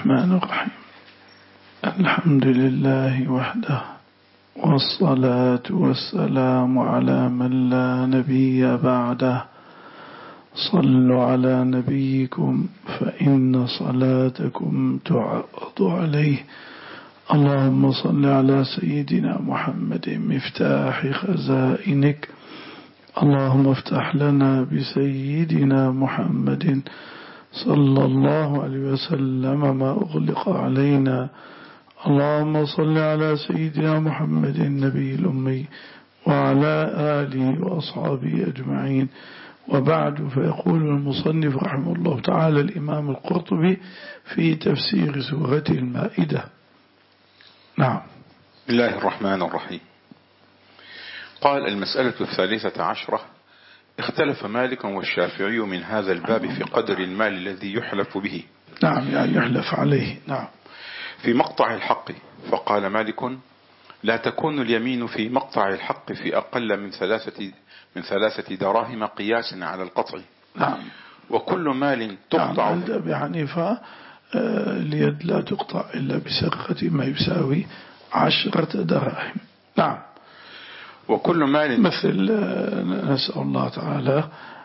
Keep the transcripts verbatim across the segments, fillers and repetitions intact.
الرحمن الرحيم. الحمد لله وحده، والصلاة والسلام على من لا نبي بعده. صلوا على نبيكم فإن صلاتكم تعرض عليه. اللهم صل على سيدنا محمد مفتاح خزائنك. اللهم افتح لنا بسيدنا محمد صلى الله عليه وسلم ما أغلق علينا. اللهم صل على سيدنا محمد النبي الأمي وعلى آله وأصحابه أجمعين. وبعد، فيقول المصنف رحمه الله تعالى الإمام القرطبي في تفسير سورة المائدة. نعم. بسم الله الرحمن الرحيم. قال: المسألة الثالثة عشرة: اختلف مالك والشافعي من هذا الباب في قدر المال الذي يحلف به. نعم، يعني يحلف عليه. نعم. في مقطع الحق، فقال مالك: لا تكون اليمين في مقطع الحق في أقل من ثلاثة من ثلاثة دراهم قياسا على القطع. نعم. وكل مال تقطع. نعم. عند أبي حنيفة اليد لا تقطع إلا بسرقة ما يساوي عشرة دراهم. نعم. وكل مال، مثل نسأل الله تعالى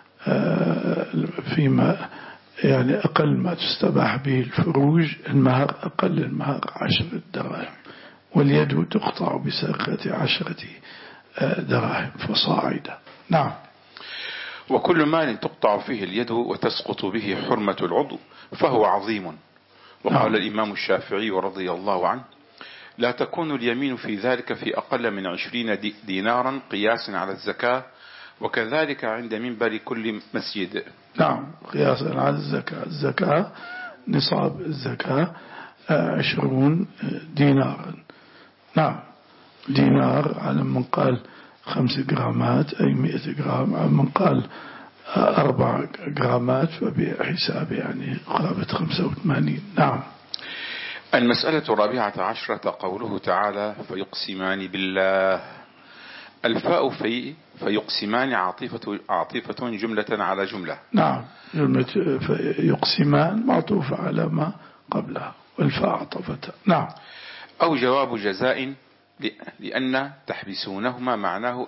فيما يعني أقل ما تستباح به الفروج المهر، أقل المهر عشرة دراهم، واليد تقطع بسرقة عشرة دراهم فصاعدا. نعم. وكل مال تقطع فيه اليد وتسقط به حرمة العضو فهو عظيم. وقال نعم. الإمام الشافعي رضي الله عنه: لا تكون اليمين في ذلك في أقل من عشرين دينارا قياسا على الزكاة، وكذلك عند منبر كل مسجد. نعم، قياسا على الزكاة. الزكاة نصاب الزكاة عشرون دينارا. نعم، دينار على من قال خمس جرامات أي مئة جرام، على من قال أربع جرامات فبحساب يعني قرابة خمسة وثمانين. نعم. المسألة الرابعة عشرة قوله تعالى: فيقسمان بالله. الفاء في فيقسمان عاطفة عاطفة جملة على جملة. نعم، جملة فيقسمان معطوفة على ما قبلها، والفاء عطفتها. نعم. أو جواب جزاء، لأن تحبسونهما معناه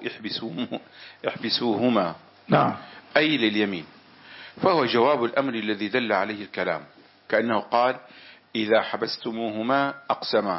احبسوهما. نعم. أي لليمين، فهو جواب الأمر الذي دل عليه الكلام، كأنه قال: إذا حبستموهما أقسما.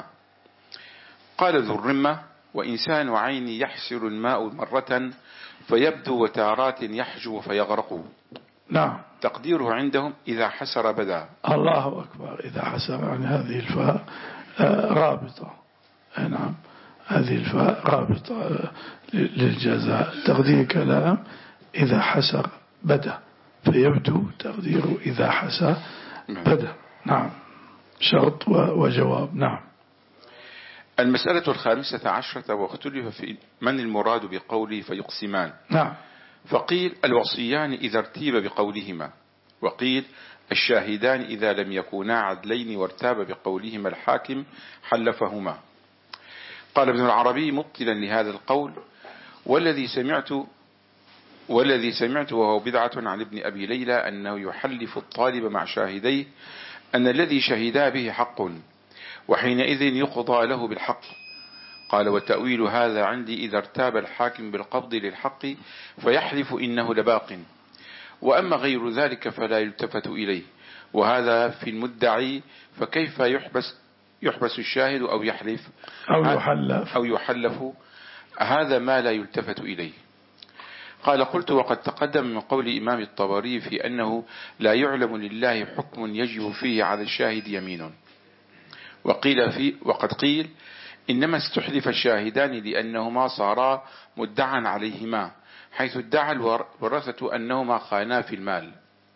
قال ذو الرمة: وإنسان عين يحسر الماء مرة فيبدو وتارات يحجو فيغرق. نعم. تقديره عندهم إذا حسر بدا. الله أكبر. إذا حسر، عن هذه الفاء رابطة. نعم، هذه الفاء رابطة للجزاء. تقدير كلام إذا حسر بدا، فيبدو تقديره إذا حسر بدا. نعم، شرط وجواب. نعم. المسألة الخامسة عشرة: واختلف في من المراد بقوله فيقسمان. نعم. فقيل: الوصيان إذا ارتيب بقولهما، وقيل: الشاهدان إذا لم يكونا عدلين وارتاب بقولهما الحاكم حلفهما. قال ابن العربي مبطلا لهذا القول: والذي سمعت والذي سمعت وهو بدعة عن ابن أبي ليلى أنه يحلف الطالب مع شاهديه أن الذي شهدا به حق، وحينئذ يقضى له بالحق. قال: وتأويل هذا عندي إذا ارتاب الحاكم بالقبض للحق فيحلف إنه لباق، وأما غير ذلك فلا يلتفت إليه، وهذا في المدعي، فكيف يحبس يحبس الشاهد أو يحلف أو يحلف أو يحلف هذا ما لا يلتفت إليه. قال: قلت: وقد تقدم من قول إمام الطبري في أنه لا يعلم لله حكم يجب فيه على الشاهد يمين. وقيل فيه وقد قيل إنما استحلف الشاهدان لأنهما صارا مدعا عليهما، حيث ادعى الورثة أنهما خانا في المال.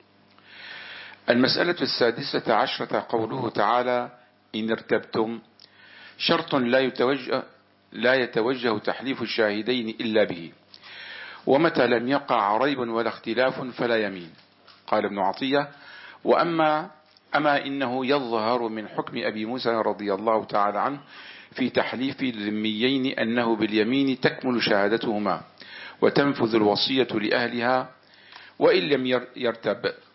المسألة السادسة عشرة قوله تعالى: إن ارتبتم. شرط لا يتوجه, لا يتوجه تحليف الشاهدين إلا به، ومتى لم يقع ريب ولا اختلاف فلا يمين. قال ابن عطية: وأما أما إنه يظهر من حكم أبي موسى رضي الله تعالى عنه في تحليف الذميين أنه باليمين تكمل شهادتهما وتنفذ الوصية لأهلها وإن لم يرتب،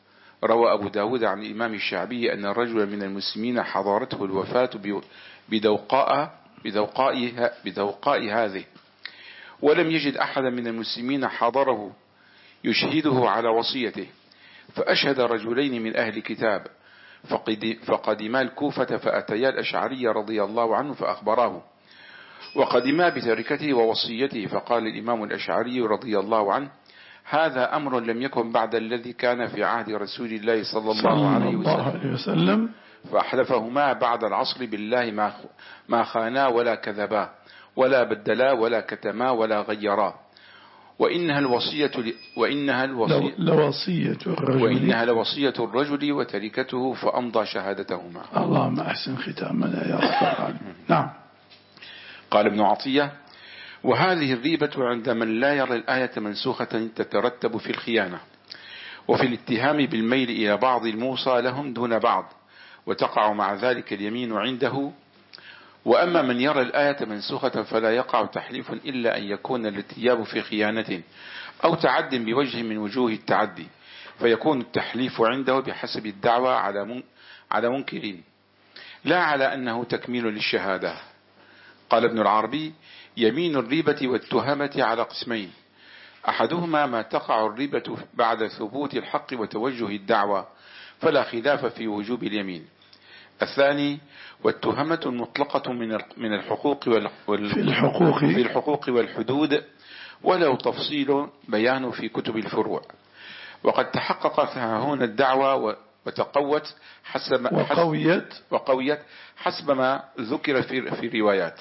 روى أبو داود عن الإمام الشعبي أن الرجل من المسلمين حضرته الوفاة بدوقاء بدوقاء بدوقاء هذه، ولم يجد أحدا من المسلمين حضره يشهده على وصيته، فأشهد رجلين من أهل كتاب فقدما الكوفة فأتيا الأشعري رضي الله عنه فأخبراه، وقدما بتركته ووصيته، فقال الإمام الأشعري رضي الله عنه: هذا أمر لم يكن بعد الذي كان في عهد رسول الله صلى الله عليه وسلم, وسلم فأحلفهما بعد العصر بالله ما خانا ولا كذبا ولا بدلا ولا كتما ولا غيرا، وإنها الوصية وإنها الوصية لوصية الرجل وإنها لوصية الرجل وتركته فأمضى شهادتهما. اللهم أحسن ختامنا يا رب العالمين. نعم. قال ابن عطية: وهذه الريبة عند من لا يرى الآية منسوخة تترتب في الخيانة وفي الاتهام بالميل إلى بعض الموصى لهم دون بعض، وتقع مع ذلك اليمين عنده. وأما من يرى الآية منسوخة فلا يقع تحليف إلا أن يكون الاتياب في خيانة أو تعد بوجه من وجوه التعدي، فيكون التحليف عنده بحسب الدعوى على منكرين لا على أنه تكميل للشهادة. قال ابن العربي: يمين الريبة والتهمة على قسمين: أحدهما ما تقع الريبة بعد ثبوت الحق وتوجه الدعوى فلا خلاف في وجوب اليمين. الثاني والتهمة المطلقة من الحقوق في الحقوق في الحقوق والحدود، ولو تفصيل بيان في كتب الفروع. وقد تحقق هنا الدعوى وتقوت حسب وقويت وقويت حسب ما ذكر في في روايات.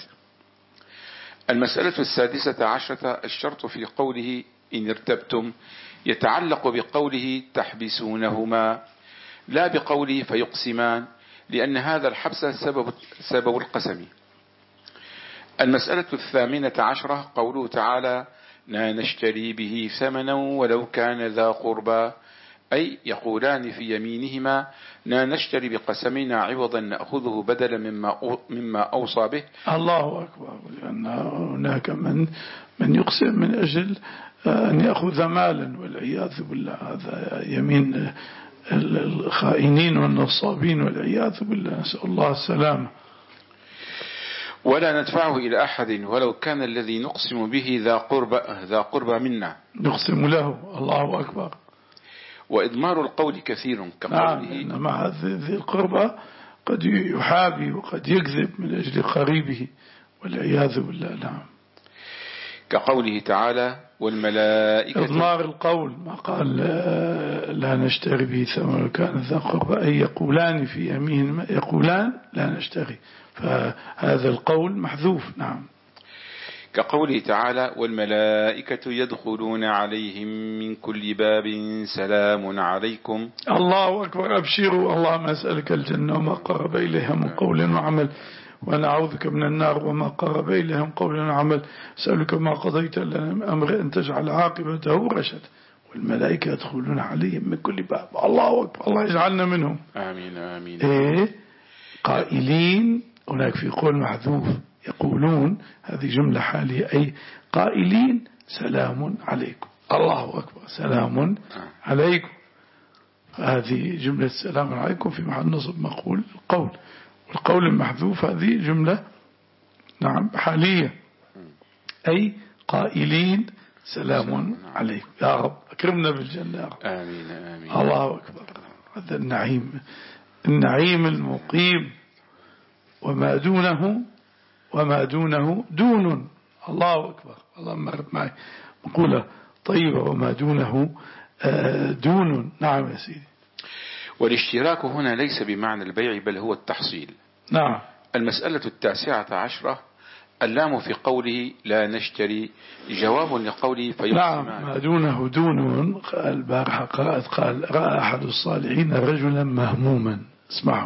المسألة السادسة عشرة: الشرط في قوله إن ارتبتم يتعلق بقوله تحبسونهما لا بقوله فيقسمان، لأن هذا الحبس سبب, سبب القسم. المسألة الثامنة عشرة: قوله تعالى لا نشتري به ثمنا ولو كان ذا قربى، أي يقولان في يمينهما لا نشتري بقسمنا عوضا نأخذه بدلا مما, مما أوصى به. الله أكبر. لأن هناك من, من يقسم من أجل أن يأخذ مالا والعياذ بالله، هذا يمين الخائنين والنصابين والعياذ بالله، نسأل الله السلامة. ولا ندفعه إلى أحد ولو كان الذي نقسم به ذا قرب ذا قرب منا، نقسم له. الله أكبر. وإضمار القول كثير كقوله نعم، مع ذي القربى قد يحابي وقد يكذب من أجل قريبه والعياذ بالله. نعم. كقوله تعالى والملائكة. إضمار القول، ما قال لا نشتري به ثمن كان ذا قربى، أي يقولان في يمين يقولان لا نشتري، فهذا القول محذوف. نعم. كقوله تعالى والملائكة يدخلون عليهم من كل باب سلام عليكم. الله أكبر. أبشروا، اللهم أسألك الجنة وما قرب إليها من قول وعمل، ونعوذك من النار وما قرب إليها من قول وعمل، أسألك ما قضيت لنا أمر أن تجعل عاقبته رشد، والملائكة يدخلون عليهم من كل باب. الله أكبر. الله يجعلنا منهم. آمين آمين. إيه؟ قائلين، هناك في قول محذوف يقولون، هذه جملة حالية، أي قائلين سلام عليكم. الله أكبر. سلام عليكم، هذه جملة سلام عليكم في محل نصب مقول القول، والقول المحذوف هذه جملة نعم حالية، أي قائلين سلام عليكم. يا رب أكرمنا بالجنة يا رب. آمين آمين. الله أكبر. هذا النعيم، النعيم المقيم، وما دونه وما دونه دون. الله أكبر. اللهم رب معي مقولة طيبة، وما دونه دون. نعم يا سيدي. والاشتراك هنا ليس بمعنى البيع بل هو التحصيل. نعم. المسألة التاسعة عشرة: اللام في قوله لا نشتري جواب لقوله فيقسمان. نعم، ما دونه دون. البارحة قرأت قال رأى أحد الصالحين رجلا مهموما، اسمعوا،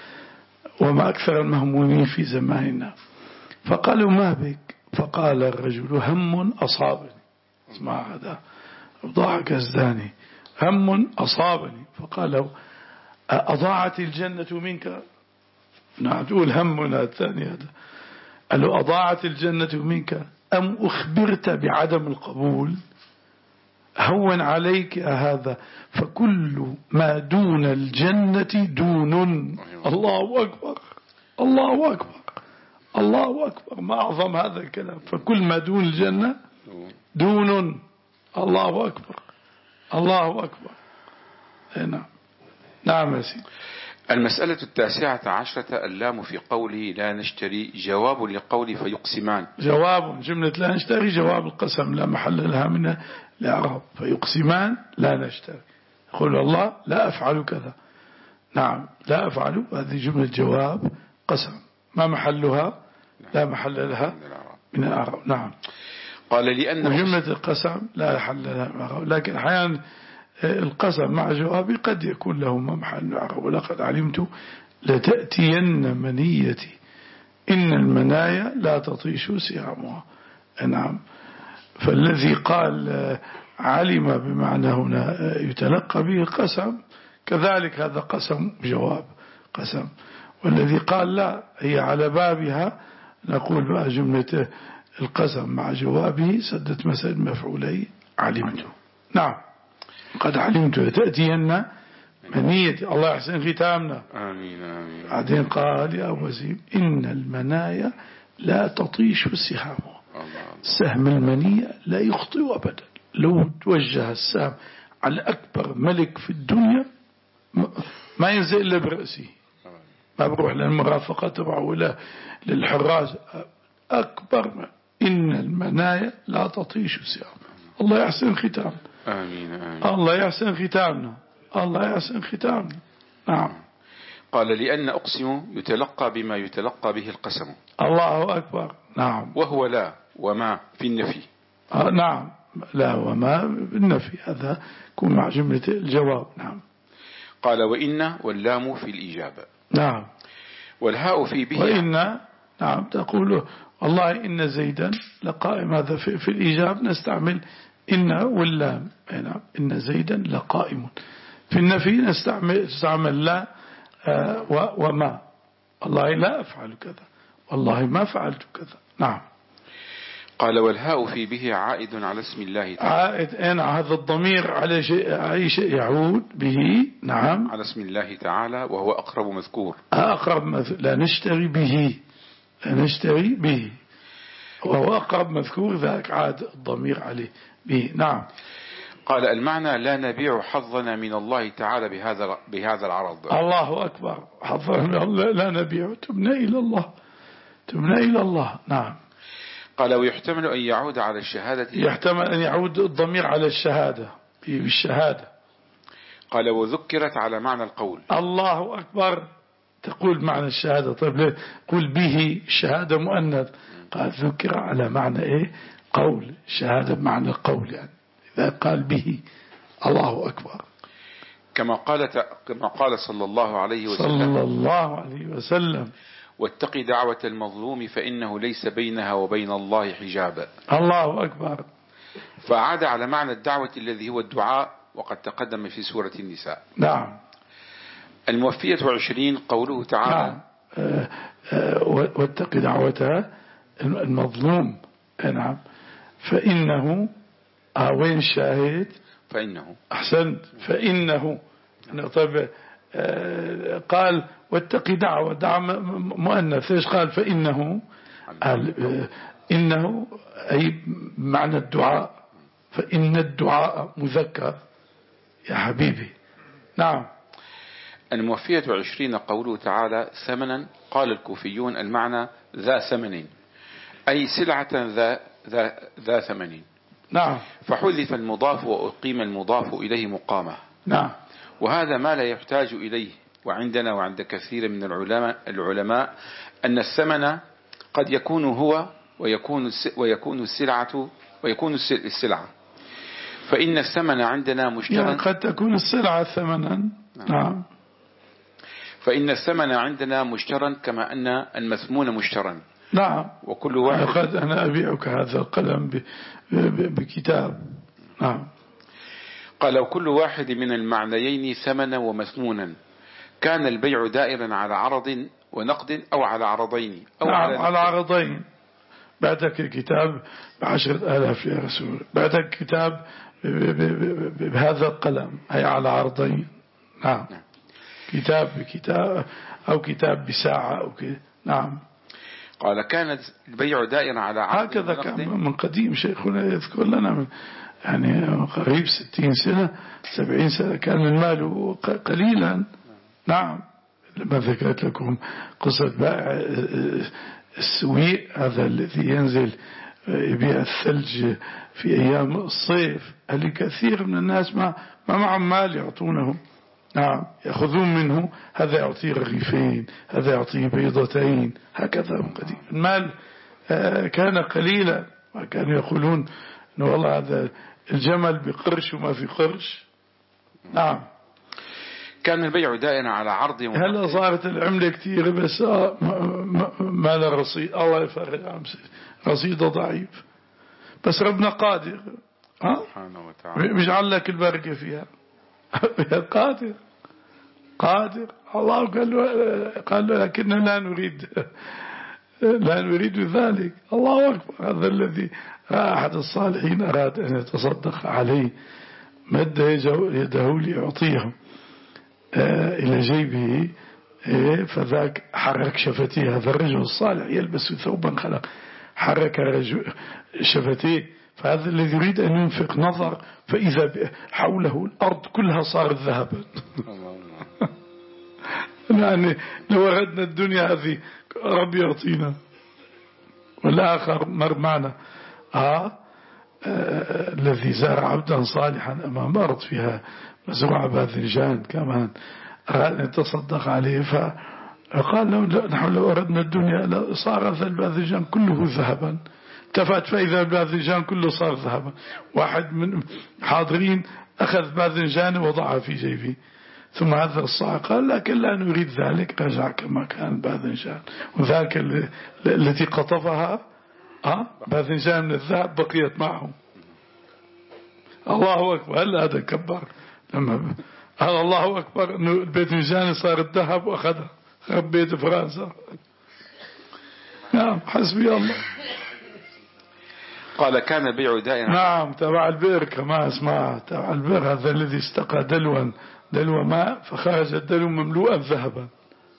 وما أكثر المهمومين في زماننا، فقالوا ما بك؟ فقال الرجل هم أصابني. اسمع، هذا ضحك أزداني، هم أصابني. فقالوا أضاعت الجنة منك؟ نعم، تقول همنا الثاني هذا. قال له أضاعت الجنة منك أم أخبرت بعدم القبول؟ هون عليك هذا، فكل ما دون الجنة دون. الله أكبر، الله أكبر، الله أكبر، ما أعظم هذا الكلام. فكل ما دون الجنة دون. الله أكبر، الله أكبر. نعم نعم يا سيدي. المسألة التاسعة عشرة اللام في قوله لا نشتري جواب لقول فيقسمان. جواب جملة لا نشتري جواب القسم لا محل لها من الإعراب. فيقسمان لا نشتري، يقول الله لا أفعل كذا. نعم لا أفعل، هذه جملة جواب قسم ما محلها لا محل لها من الإعراب. نعم. قال لأن وجملة القسم لا محل لها من الإعراب، لكن أحيانا القسم مع جوابي قد يكون له محل من الإعراب. ولقد علمت لتأتين منيتي إن المنايا لا تطيش سهامها. نعم. فالذي قال علم بمعنى هنا يتلقى به القسم، كذلك هذا قسم جواب قسم. والذي قال لا هي على بابها، نقول بقى جملة القسم مع جوابه سدت مسألة مفعولي علمت. نعم. قد علمت لتأتين منيتي. الله يحسن ختامنا. آمين آمين. بعدين قال يا وزيم إن المنايا لا تطيش السهام. سهم المنية لا يخطئ أبدا. لو توجه السهم على أكبر ملك في الدنيا ما ينزل إلا برأسه، ما بروح للمرافقة تبعه ولا للحراس. أكبر. إن المنايا لا تطيش السهام. الله يحسن ختام. آمين آمين. الله يحسن ختامنا، الله يحسن ختامنا. نعم. قال لأن أقسم يتلقى بما يتلقى به القسم. الله أكبر. نعم. وهو لا وما في النفي. آه نعم. لا وما بالنفي، هذا يكون مع جملة الجواب. نعم. قال وإن واللام في الإجابة. نعم. والهاء في به. وإن نعم تقول والله إن زيدا لقائم. هذا في, في الإجابة نستعمل إن واللام. نعم. إن زيدا لقائم. في النفي نستعمل, نستعمل لا آه وما. والله لا أفعل كذا، والله ما فعلت كذا. نعم. قال والهاء في به عائد على اسم الله تعالى. عائد أين هذا الضمير على شيء أي شيء يعود به. نعم. على اسم الله تعالى وهو أقرب مذكور. أقرب مذكور. لا نشتري به، لا نشتري به وهو أقرب مذكور، ذاك عاد الضمير عليه به. نعم. قال المعنى لا نبيع حظنا من الله تعالى بهذا بهذا العرض. الله أكبر. حظنا من الله لا نبيع، تبنى إلى الله، تبنى إلى الله. نعم. قال ويحتمل أن يعود على الشهادة. يحتمل أن يعود الضمير على الشهادة، بالشهادة. قال وذكرت على معنى القول. الله أكبر. تقول معنى الشهادة. طيب قل به الشهادة مؤنث. قال ذكر على معنى إيه؟ قول. شهادة بمعنى القول، يعني إذا قال به. الله أكبر. كما قال كما قال صلى الله عليه وسلم. صلى الله عليه وسلم. واتق دعوة المظلوم فإنه ليس بينها وبين الله حجاب. الله أكبر. فعاد على معنى الدعوة الذي هو الدعاء، وقد تقدم في سورة النساء. نعم. الموفية وعشرين قوله تعالى. نعم. أه أه واتق دعوة المظلوم. نعم. فإنه آه وين الشاهد؟ فإنه. أحسنت. فإنه. طيب آه قال واتقي دعوة، دعوة مؤنث. ايش قال؟ فإنه. قال آه إنه أي معنى الدعاء، فإن الدعاء مذكر يا حبيبي. نعم. الموفية وعشرين قوله تعالى ثمنا. قال الكوفيون المعنى ذا ثمن، أي سلعة ذا, ذا, ذا ثمن. نعم. فحذف المضاف وأقيم المضاف إليه مقامه. نعم. وهذا ما لا يحتاج إليه. وعندنا وعند كثير من العلماء, العلماء أن الثمن قد يكون هو ويكون ويكون السلعة ويكون السلعة. فإن الثمن عندنا مشترى. يعني قد تكون السلعة ثمنا. نعم. فإن الثمن عندنا مشترى كما أن المثمون مشترى. نعم. وكل واحد. قد أنا أبيعك هذا القلم بكتاب. نعم. قال وكل واحد من المعنيين ثمنا ومثمونا كان البيع دائرا على عرض ونقد أو على عرضين أو نعم على, على عرضين. بعدك الكتاب بعشرة آلاف يا رسول، بعدك كتاب بهذا القلم هي على عرضين. نعم. كتاب بكتاب أو كتاب بساعة أو كده. نعم. قال كان البيع دائما على عرض هكذا كان من قديم. شيخنا يذكر لنا من يعني قريب ستين سنة سبعين سنة كان المال قليلا. نعم. لما ذكرت لكم قصة بائع السويق هذا الذي ينزل يبيع الثلج في أيام الصيف، هل كثير من الناس ما ما معهم مال يعطونه. نعم. يأخذون منه، هذا يعطيه رغيفين، هذا يعطيه بيضتين، هكذا من قديم. المال كان قليلا، وكانوا يقولون إنه والله هذا الجمل بقرش وما في قرش. نعم. كان البيع دائما على عرض. هلا صارت العملة كثيرة بس ما له رصيد. الله يفرج عن رصيده ضعيف، بس ربنا قادر. ها؟ سبحانه وتعالى. مش علك البركة فيها. قادر قادر. الله قال له قال له لكننا لا نريد لا نريد ذلك. الله أكبر. هذا الذي أحد الصالحين أراد أن يتصدق عليه، مد يده ليعطيه إلى جيبه، فذاك حرك شفتيه. هذا الرجل الصالح يلبس ثوبا خلق، حرك شفتيه. فهذا الذي يريد أن ينفق نظر فإذا حوله الأرض كلها صارت ذهبا. يعني لو أردنا الدنيا هذه رب يعطينا. والآخر مر معنا آه آه الذي زار عبدا صالحا أمام أرض فيها مزروعة باذنجان كمان، أراد أن يتصدق عليه، فقال له نحن لو أردنا الدنيا صار هذا الباذنجان كله ذهبا. التفت فإذا الباذنجان كله صار ذهبا. واحد من حاضرين أخذ باذنجان ووضعها في جيبه، ثم هذا الصاع قال لكن لا نريد ذلك، رجع كما كان الباذنجان. وذاك التي قطفها أه باذنجان من الذهب بقيت معه. الله أكبر. هل هذا كبر لما قال الله أكبر أنه الباذنجان صار الذهب وأخذها خرب بيت فرنسا. نعم. حسبي الله. قال كان البيع دائما. نعم. تبع البئر كما اسمع، تبع البئر هذا الذي استقى دلوا دلو ماء فخرج الدلو مملوءا ذهبا،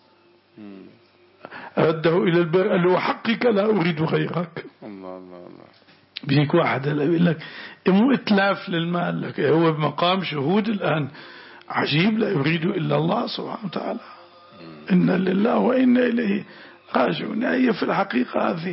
رده إلى البئر قال له حقك لا أريد غيرك. الله الله الله. بيجيك واحد يقول لك مو إتلاف للمال، لك هو بمقام شهود الآن عجيب، لا يريد إلا الله سبحانه وتعالى. إن لله وإنا إليه راجعون. هي في الحقيقة هذه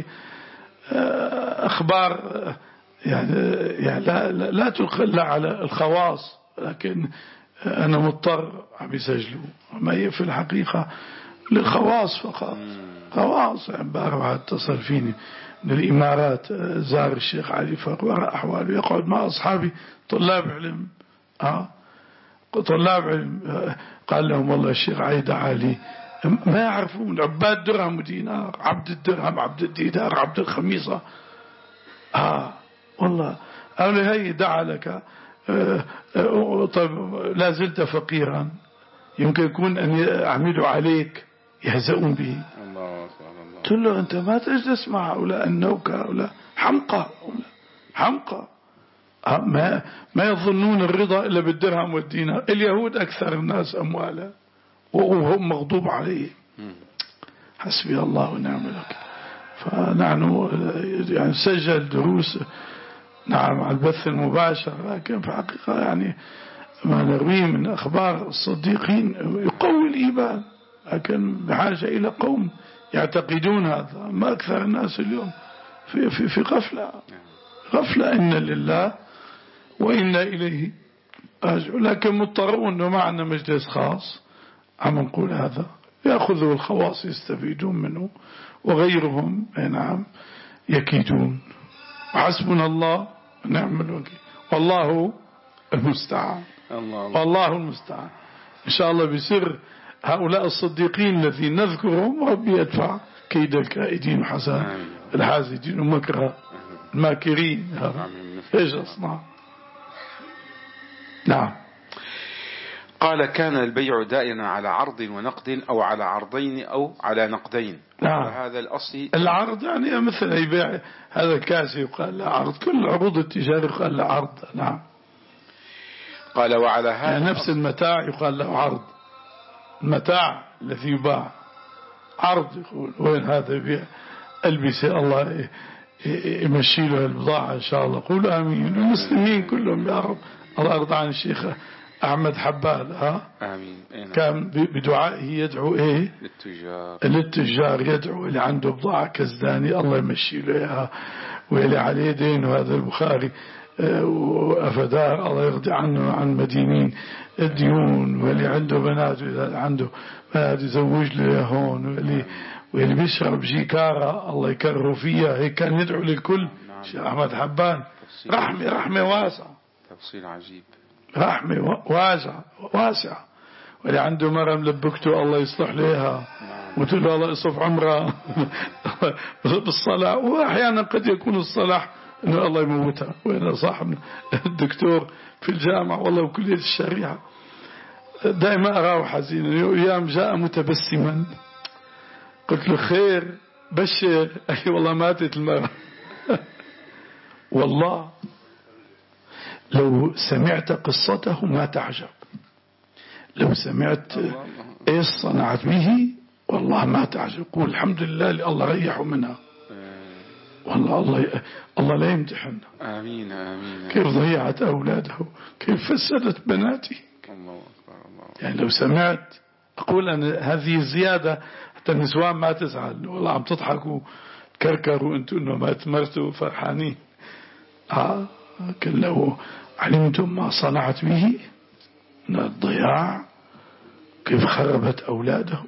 أخبار يعني, يعني لا, لا, لا تخلى على الخواص، لكن أنا مضطر عم يسجلوا. ما هي في الحقيقة للخواص فقط. خواص. يعني بارو اتصل فيني من الإمارات، زار الشيخ علي فقوار أحواله، يقعد مع أصحابي طلاب علم آه طلاب علم. قال لهم والله الشيخ علي دعا لي، ما يعرفون عباد درهم ودينار، عبد الدرهم عبد الدينار عبد الخميصة. آه والله قال هي دعا لك. آه آه طيب لا زلت فقيرا، يمكن يكون أن يعملوا عليك يهزؤون به. قلت له أنت ما تجلس مع هؤلاء النوكة، هؤلاء حمقى حمقى آه ما, ما يظنون الرضا إلا بالدرهم والدينار. اليهود أكثر الناس أموالا وهم مغضوب عليه. حسبي الله ونعم الوكيل. فنحن يعني سجل دروس نعم على البث المباشر، لكن في حقيقة يعني ما نرويه من أخبار الصديقين يقوي الإيمان، لكن بحاجة إلى قوم يعتقدون هذا. ما أكثر الناس اليوم في في في غفلة غفلة. إن لله وإنا إليه راجعون. لكن مضطرون إنه معنا مجلس خاص عم نقول هذا، يأخذوا الخواص يستفيدون منه، وغيرهم نعم يكيدون. وحسبنا الله ونعم الوكيل، والله المستعان. والله المستعان. إن شاء الله بسر هؤلاء الصديقين الذين نذكرهم ربي يدفع كيد الكائدين وحسن الحاسدين ومكر الماكرين. ايش اصنع. نعم. قال كان البيع دائما على عرض ونقد أو على عرضين أو على نقدين. نعم. هذا الأصل العرض يعني مثل يبيع هذا الكاس يقال له عرض، كل عروض التجارة يقال له عرض. نعم. قال وعلى هذا يعني نفس المتاع يقال له عرض، المتاع الذي يباع عرض، يقول وين هذا يبيع ألبسة، الله يمشي له البضاعة إن شاء الله. قولوا آمين. المسلمين كلهم يا رب. الله يرضى عن الشيخ أحمد حبال، ها آمين. كان بدعائه يدعو إيه للتجار للتجار يدعو اللي عنده بضاعة كزداني الله يمشي له إياها، واللي عليه دين، وهذا البخاري وأفدار الله يرضي عنه عن مدينين الديون، واللي عنده بنات وإذا عنده بنات يزوج له هون، واللي واللي بيشرب جيكارة الله يكرهه فيها. هيك كان يدعو للكل شيخ أحمد حبان. رحمة رحمة واسعة، تفصيل عجيب، رحمة واسعة واسعة. واللي عنده مرة ملبكته الله يصلح لها وتقول له الله يصف عمره بالصلاة. وأحيانا قد يكون الصلاح إنه الله يموتها. وأنا صاحب الدكتور في الجامعة والله وكلية الشريعة دائما أراه حزينا. أيام جاء متبسما قلت له خير بشر، أي والله ماتت المرأة. والله لو سمعت قصته ما تعجب، لو سمعت ايش صنعت به والله ما تعجب. قول الحمد لله اللي الله ريحه منها. والله الله الله لا يمتحنا. آمين آمين. كيف ضيعت أولاده، كيف فسدت بناتي. الله أكبر الله. يعني لو سمعت، أقول أن هذه الزيادة حتى النسوان ما تزعل، والله عم تضحكوا تكركروا أنتم إنه ما تمرتوا فرحانين. آه لكن لو علمتم ما صنعت به من الضياع، كيف خربت أولاده.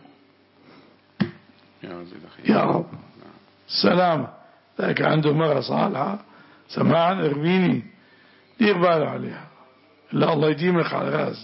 يا رب سلامة. ذاك عنده مرة صالحة سماعا ارميني دير باله عليها، لا الله يديمك على راس.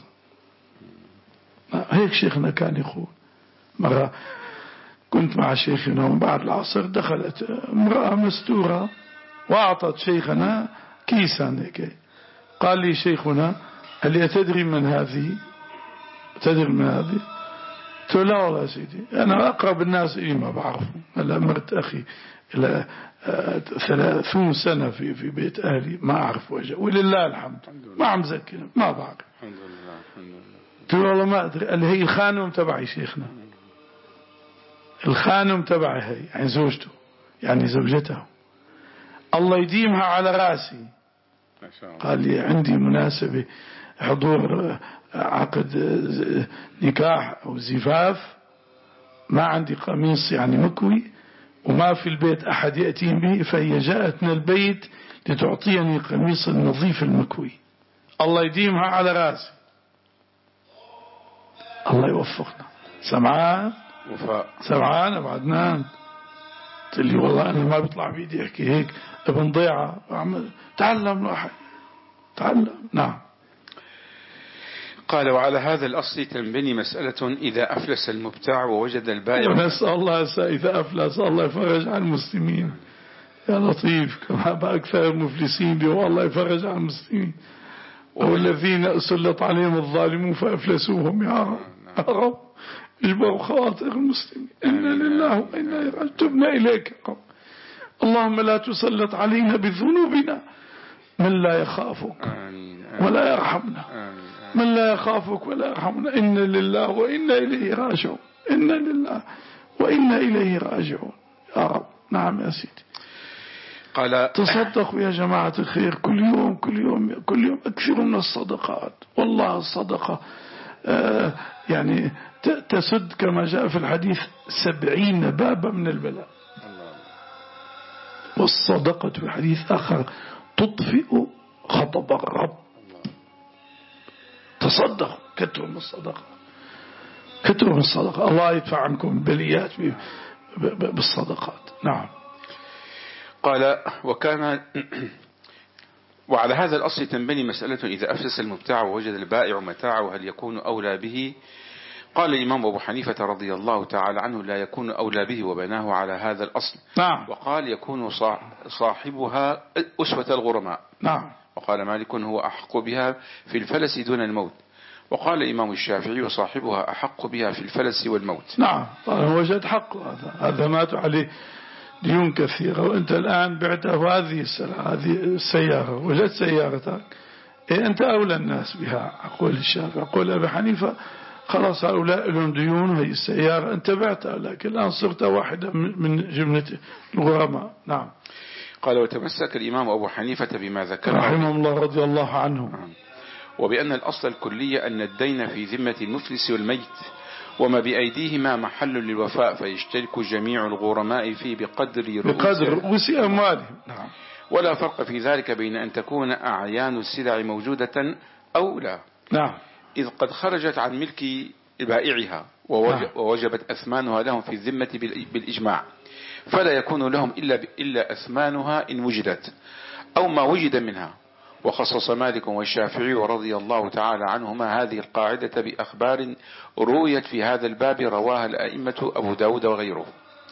هيك شيخنا كان يقول. مرة كنت مع شيخنا وبعد العصر دخلت امرأة مستورة وأعطت شيخنا كيسا هيك. قال لي شيخنا هل أتدري من هذه؟ تدري من هذه؟ قلت له لا والله يا سيدي أنا أقرب الناس إلي ما بعرفه. هلا مرت أخي إلى ثلاثون سنة في في بيت أهلي ما أعرف وجه، ولله الحمد ما عم ذكر ما بعرف. الحمد لله الحمد لله. قلت له والله ما أدري. قال لي هي الخانم تبعي شيخنا، الخانم تبعي هي يعني زوجته، يعني زوجته الله يديمها على راسي. قال لي عندي مناسبة حضور عقد نكاح أو زفاف، ما عندي قميص يعني مكوي وما في البيت أحد يأتين به، فهي جاءت من البيت لتعطيني قميص النظيف المكوي. الله يديمها على راسي. الله يوفقنا. سمعان وفاء سمعان أبو عدنان. قلت لي والله أنا ما بيطلع بيدي أحكي هيك ابن ضيعة. تعلم واحد تعلم. نعم. قال وعلى هذا الأصل تنبني مسألة إذا أفلس المبتاع ووجد البائع. ونسأل الله إذا أفلس الله يفرج عن المسلمين. يا لطيف كما بأكثر المفلسين اليوم الله يفرج عن المسلمين. والذين سلط عليهم الظالمون فأفلسوهم يا رب. يا رب اجبروا خواطر المسلمين. إنا لله وإنا إليه راجعون. تبنا إليك يا رب. اللهم لا تسلط علينا بذنوبنا من لا يخافك ولا يرحمنا، من لا يخافك ولا يرحمنا. إنا لله وإنا إليه راجعون. إنا لله وإنا إليه راجعون يا رب. نعم يا سيدي. قال تصدقوا يا جماعة الخير كل يوم كل يوم كل يوم أكثروا من الصدقات. والله الصدقة آه يعني تسد كما جاء في الحديث سبعين بابا من البلاء. والصدقة في حديث آخر تطفئ غضب الرب. تصدق كتروا من الصدقة، كتروا من الصدقة. الله يدفع عنكم البليات بالصدقات. نعم. قال وكان وعلى هذا الأصل تنبني مسألة إذا أفلس المبتاع ووجد البائع متاعه هل يكون أولى به؟ قال الإمام أبو حنيفة رضي الله تعالى عنه لا يكون أولى به وبناه على هذا الأصل. نعم. وقال يكون صاحبها أسوة الغرماء. نعم. وقال مالك هو أحق بها في الفلس دون الموت. وقال الإمام الشافعي وصاحبها أحق بها في الفلس والموت. نعم. طبعا وجد حق هذا هذا مات عليه ديون كثيرة، وأنت الآن بعته هذه السلعة هذه السيارة، وجدت سيارتك إيه أنت أولى الناس بها، أقول الشافعي. أقول أبي حنيفة خلاص هؤلاء لهم ديون، هي السيارة أنت بعتها، لكن الآن صرت واحدة من جملة الغرماء. نعم. قال وتمسك الإمام أبو حنيفة بما ذكره رحمه الله رضي الله عنه، وبأن الأصل الكلي أن الدين في ذمة المفلس والميت وما بأيديهما محل للوفاء، فيشترك جميع الغرماء فيه بقدر بقدر رؤوس أموالهم. نعم. ولا فرق في ذلك بين أن تكون أعيان السلع موجودة أو لا. نعم. إذ قد خرجت عن ملك بائعها ووجبت أثمانها لهم في الذمة بالإجماع، فلا يكون لهم إلا إلا أثمانها إن وجدت أو ما وجد منها. وخصص مالك والشافعي رضي الله تعالى عنهما هذه القاعدة بأخبار رويت في هذا الباب رواها الأئمة أبو داود وغيره.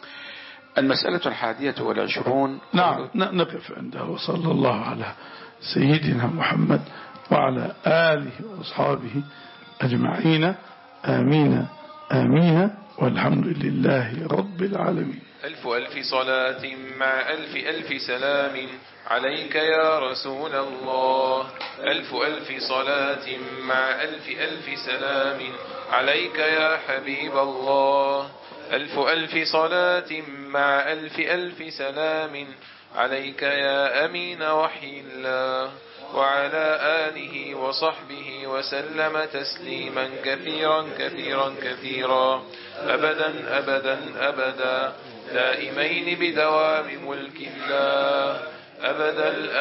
المسألة الحادية والعشرون. نعم نقف عندها. وصلى الله على سيدنا محمد وعلى آله وأصحابه أجمعين. آمين آمين والحمد لله رب العالمين. ألف ألف صلاة مع ألف ألف سلام عليك يا رسول الله. ألف ألف صلاة مع ألف ألف سلام عليك يا حبيب الله. ألف ألف صلاة مع ألف ألف سلام عليك يا أمين وحي الله، وعلى آله وصحبه وسلم تسليما كثيرا كثيرا كثيرا أبدا أبدا أبدا دائمين بدوام ملك الله أبد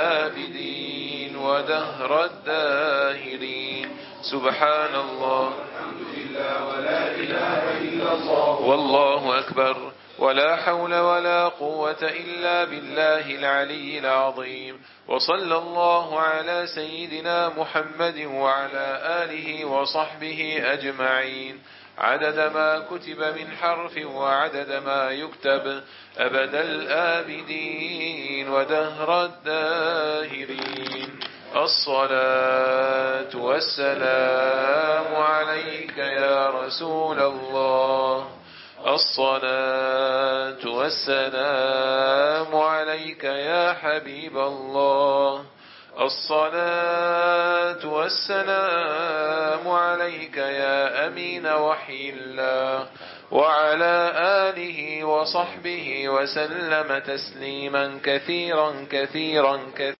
الآبدين ودهر الداهرين. سبحان الله الحمد لله ولا إله إلا الله والله أكبر ولا حول ولا قوة إلا بالله العلي العظيم. وصلى الله على سيدنا محمد وعلى آله وصحبه أجمعين عدد ما كتب من حرف وعدد ما يكتب أبد الآبدين ودهر الداهرين. الصلاة والسلام عليك يا رسول الله. الصلاة والسلام عليك يا حبيب الله. الصلاة والسلام عليك يا أمين وحي الله، وعلى آله وصحبه وسلم تسليما كثيرا كثيرا كثيرا.